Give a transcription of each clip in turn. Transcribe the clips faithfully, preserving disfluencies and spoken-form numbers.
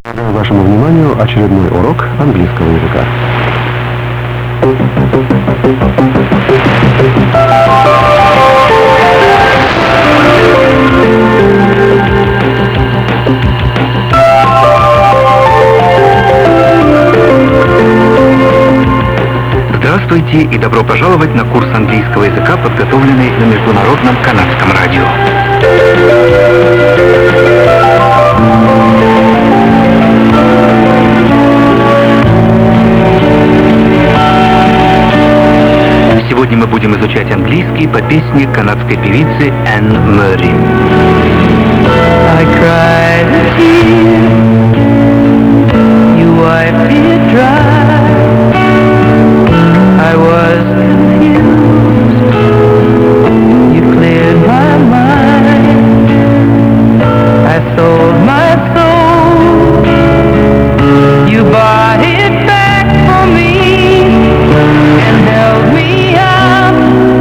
Предлагаю вашему вниманию очередной урок английского языка. Здравствуйте и добро пожаловать на курс английского языка, подготовленный на Международном канадском радио. Сегодня мы будем изучать английский по песне канадской певицы Энн Мэри. I cried a tear, you wiped it dry. I was confused, you cleared my mind. I sold my soul, you bought it back for me and held me up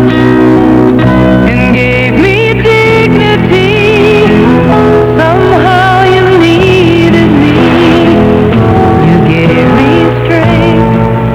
and gave me dignity. Somehow you needed me, you gave me strength.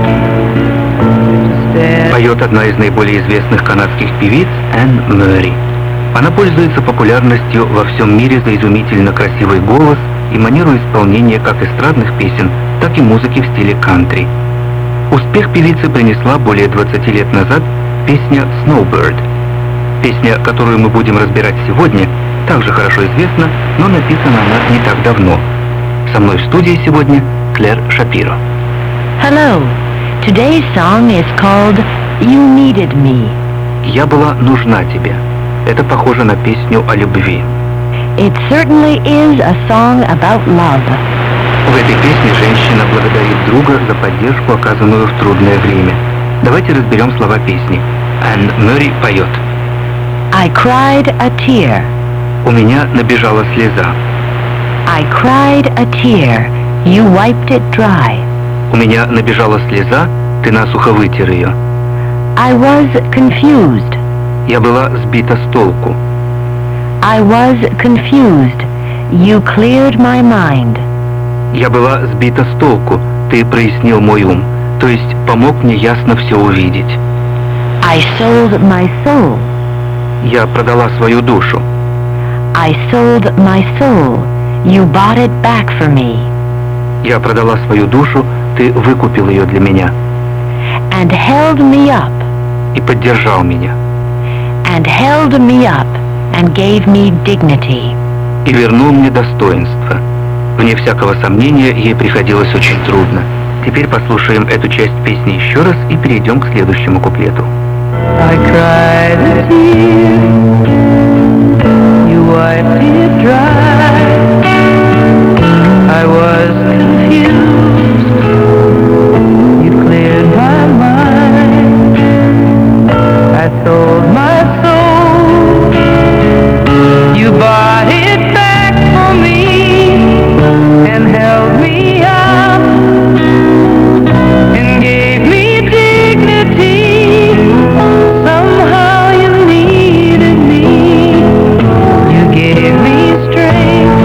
Поет одна из наиболее известных канадских певиц Энн Мэри. Она пользуется популярностью во всем мире за изумительно красивый голос и манеру исполнения как эстрадных песен, так и музыки в стиле кантри. Успех певицы принесла более двадцати лет назад песня «Snowbird». Песня, которую мы будем разбирать сегодня, также хорошо известна, но написана она не так давно. Со мной в студии сегодня Клэр Шапиро. Hello. Today's song is called You Needed Me. «Я была нужна тебе». Это похоже на песню о любви. It certainly is a song about love. В этой песне женщина благодарит друга за поддержку, оказанную в трудное время. Давайте разберем слова песни. Энн Мэри поет. I cried a tear. У меня набежала слеза. I cried a tear. You wiped it dry. У меня набежала слеза, ты насухо вытер ее. I was confused. Я была сбита с толку. I was confused. You cleared my mind. Я была сбита с толку, ты прояснил мой ум, то есть помог мне ясно все увидеть. I sold my soul. Я продала свою душу. I sold my soul. You bought it back for me. Я продала свою душу, ты выкупил ее для меня. And held me up. И поддержал меня. And held me up and gave me dignity. И вернул мне достоинство. Вне всякого сомнения, ей приходилось очень трудно. Теперь послушаем эту часть песни еще раз и перейдем к следующему куплету. I cried a tear, you wiped it dry. I was confused, you cleared my mind. I sold my soul, you bought it back for me and held me up and gave me dignity. Somehow you needed me, you gave me strength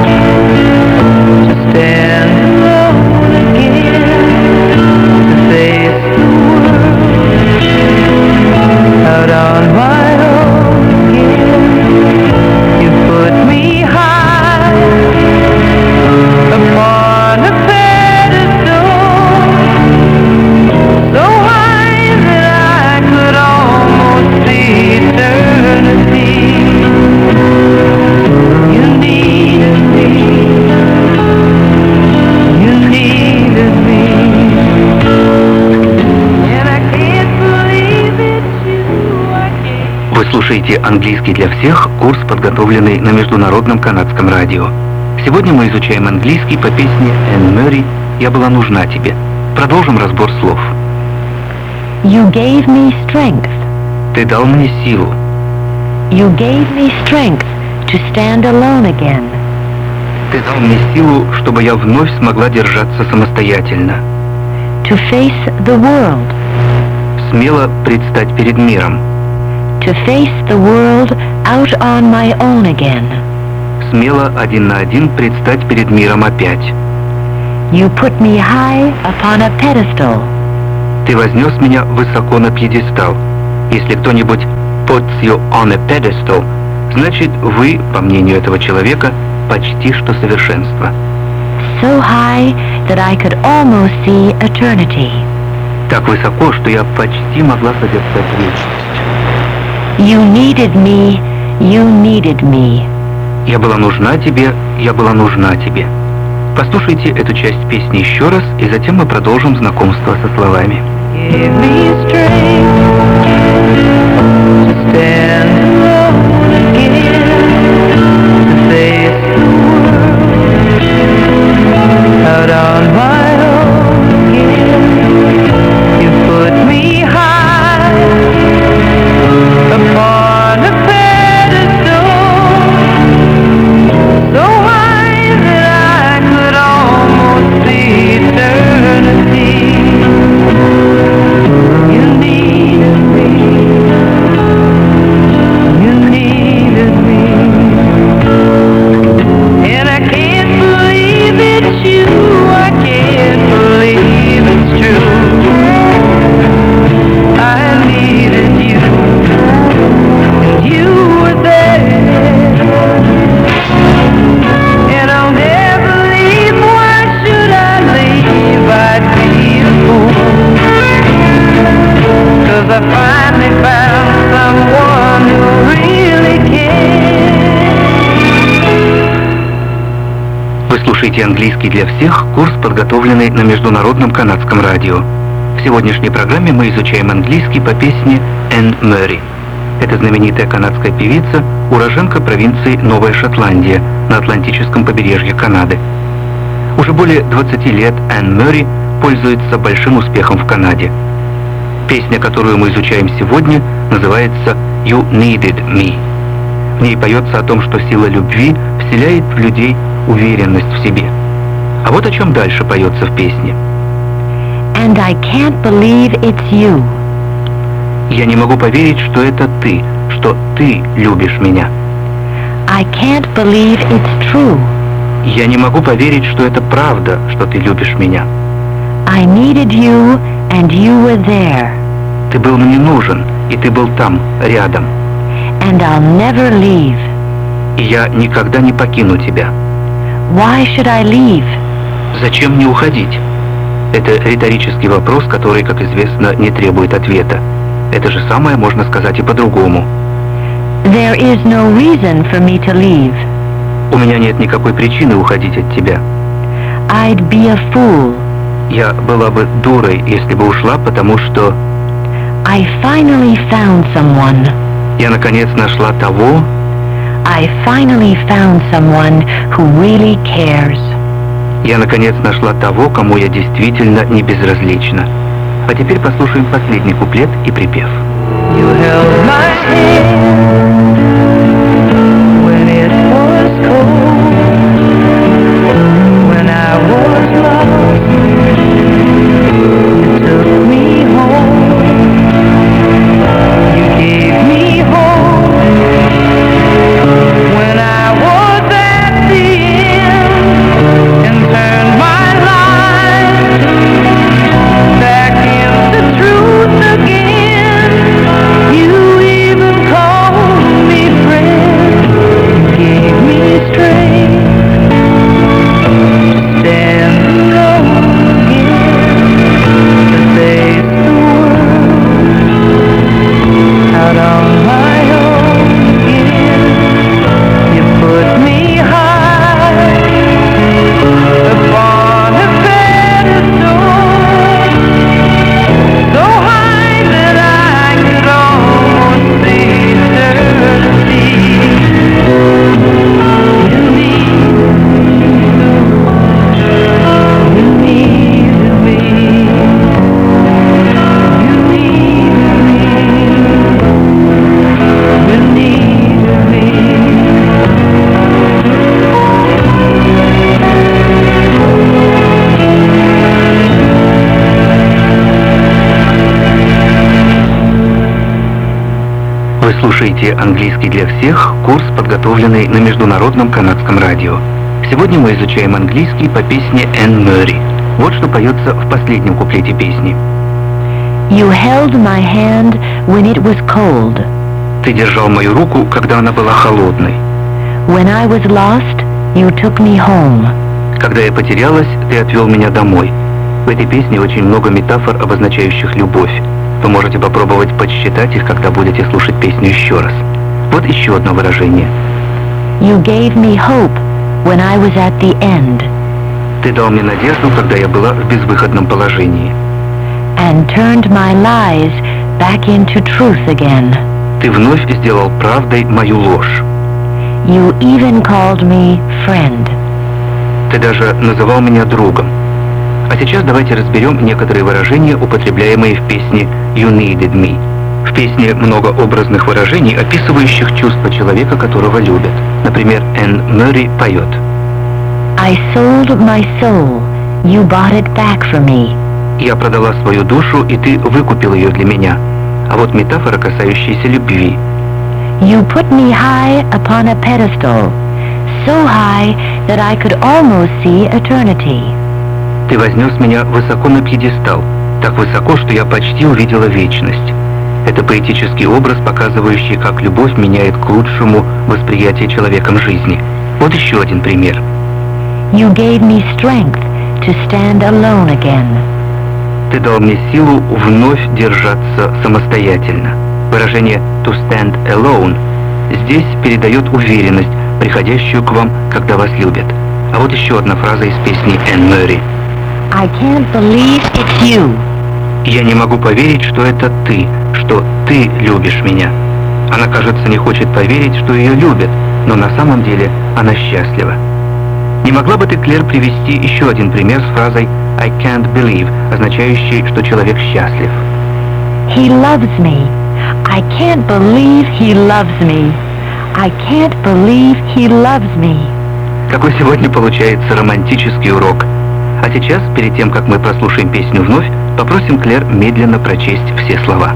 to stand alone again, to face the world out on my own again. You put me high upon a pedestal, so high that I could almost see eternity. You needed me, you needed me, and I can't believe it's you, I can't. Вы слушаете «Английский для всех» — курс, подготовленный на Международном канадском радио. Сегодня мы изучаем английский по песне Энн Мэри «Я была нужна тебе». Продолжим разбор слов. You gave me strength. Ты дал мне силу. You gave me strength to stand alone again. Ты дал мне силу, чтобы я вновь смогла держаться самостоятельно. To face the world. Смело предстать перед миром. To face the world out on my own again. Смело один на один предстать перед миром опять. You put me high upon a pedestal. Ты вознес меня высоко на пьедестал. Если кто-нибудь puts you on a pedestal, значит, вы, по мнению этого человека, почти что совершенство. So high that I could almost see eternity. Так высоко, что я почти могла созерцать вечность. You needed me, you needed me. Я была нужна тебе, я была нужна тебе. Послушайте эту часть песни еще раз, и затем мы продолжим знакомство со словами. Give me strength to stand alone again, to face the world out on my own again. You put me high upon a pedestal, so high that I could almost see eternity. You needed me, you needed me, and I can't believe it's you, I can't believe it's true. I needed you, and you were there, and I'll never leave. Why should I leave? I'd be a fool, 'cause I finally found someone who really cares. Вы слушаете «Английский для всех» — курс, подготовленный на Международном канадском радио. В сегодняшней программе мы изучаем английский по песне Энн Мэри. Это знаменитая канадская певица, уроженка провинции Новая Шотландия на Атлантическом побережье Канады. Уже более двадцати лет Энн Мэри пользуется большим успехом в Канаде. Песня, которую мы изучаем сегодня, называется «You Needed Me». В ней поется о том, что сила любви вселяет в людей уверенность в себе. А вот о чем дальше поется в песне. And I can't believe it's you. Я не могу поверить, что это ты, что ты любишь меня. I can't believe it's true. Я не могу поверить, что это правда, что ты любишь меня. I needed you, and you were there. Ты был мне нужен, и ты был там, рядом. And I'll never leave. И я никогда не покину тебя. Why should I leave? Зачем мне уходить? Это риторический вопрос, который, как известно, не требует ответа. Это же самое можно сказать и по-другому. There is no reason for me to leave. У меня нет никакой причины уходить от тебя. I'd be a fool. Я была бы дурой, если бы ушла, потому что I finally found someone. я наконец нашла того, I finally found someone who really cares. я наконец нашла того, кому я действительно не безразлична. А теперь послушаем последний куплет и припев. You held my hand when it was cold, when I was lost, you took me home, you gave me hope, when I was at the end, and turned my life back into truth again. You even called me friend, gave me strength to stand alone again, to face the world out on my own again. You put me high upon a pedestal, so high that I could almost see eternity. You needed me, you needed me, you needed me, you needed me. Вы слушаете «Английский для всех» — курс, подготовленный на Международном канадском радио. В сегодня мы изучаем английский по песне Энн Мэри. Вот что поется в последнем куплете песни. You held my hand when it was cold. Ты держал мою руку, когда она была холодной. When I was lost, you took me home. Когда я потерялась, ты отвел меня домой. В этой песне очень много метафор, обозначающих любовь. Вы можете попробовать подсчитать их, когда будете слушать песню еще раз. Вот еще одно выражение. You gave me hope when I was at the end. Ты дал мне надежду, когда я была в безвыходном положении. And turned my lies back into truth again. Ты вновь сделал правдой мою ложь. You even called me friend. Ты даже называл меня другом. А сейчас давайте разберем некоторые выражения, употребляемые в песне «You Needed Me». В песне много образных выражений, описывающих чувства человека, которого любят. Например, Энн Мэри поет. I sold my soul. You bought it back for me. Я продала свою душу, и ты выкупил ее для меня. А вот метафора, касающаяся любви. You put me high upon a pedestal, so high that I could almost see eternity. Ты вознес меня высоко на пьедестал, так высоко, что я почти увидела вечность. Это поэтический образ, показывающий, как любовь меняет к лучшему восприятие человеком жизни. Вот еще один пример. You gave me strength to stand alone again. Ты дал мне силу вновь держаться самостоятельно. Выражение «to stand alone» здесь передает уверенность, приходящую к вам, когда вас любят. А вот еще одна фраза из песни Энн Мэри. I can't believe it's you. Я не могу поверить, что это ты, что ты любишь меня. Она, кажется, не хочет поверить, что ее любят, но на самом деле она счастлива. Не могла бы ты, Клэр, привести еще один пример с фразой I can't believe, означающей, что человек счастлив? He loves me. I can't believe he loves me. I can't believe he loves me. Какой сегодня получается романтический урок. А сейчас, перед тем, как мы прослушаем песню вновь, попросим Клэр медленно прочесть все слова.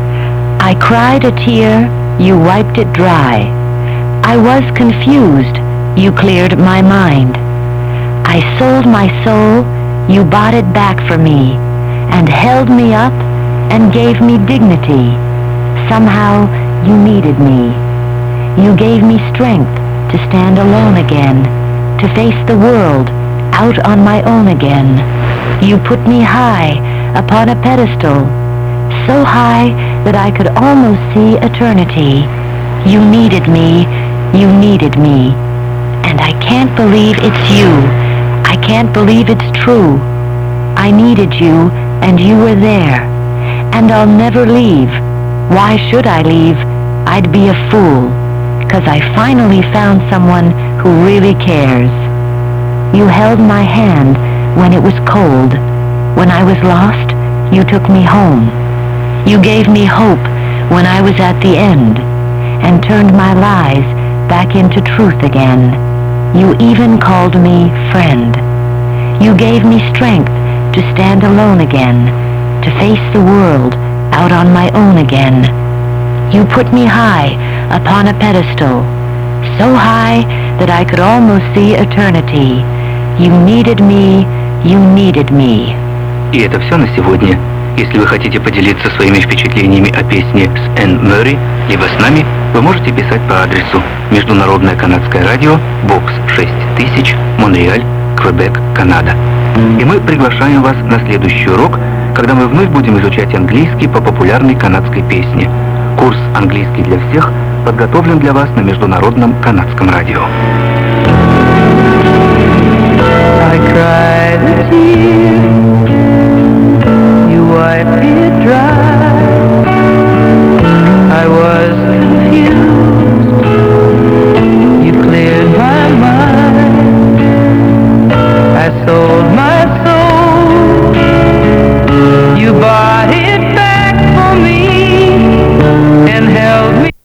I cried a tear, you wiped it dry. I was confused, you cleared my mind. I sold my soul, you bought it back for me, and held me up and gave me dignity. Somehow you needed me. You gave me strength to stand alone again, to face the world out on my own again. You put me high upon a pedestal, so high that I could almost see eternity. You needed me, you needed me, and I can't believe it's you. I can't believe it's true. I needed you, and you were there, and I'll never leave. Why should I leave? I'd be a fool, 'cause I finally found someone who really cares. You held my hand when it was cold. When I was lost, you took me home. You gave me hope when I was at the end, and turned my lies back into truth again. You even called me friend. You gave me strength to stand alone again, to face the world out on my own again. You put me high upon a pedestal, so high that I could almost see eternity. You needed me, you needed me. И это все на сегодня. Если вы хотите поделиться своими впечатлениями о песне с Энн Мэри, либо с нами, вы можете писать по адресу Международное канадское радио, бокс шесть тысяч, Монреаль, Квебек, Канада. И мы приглашаем вас на следующий урок, когда мы вновь будем изучать английский по популярной канадской песне. Курс «Английский для всех» подготовлен для вас на Международном канадском радио. I cried a tear.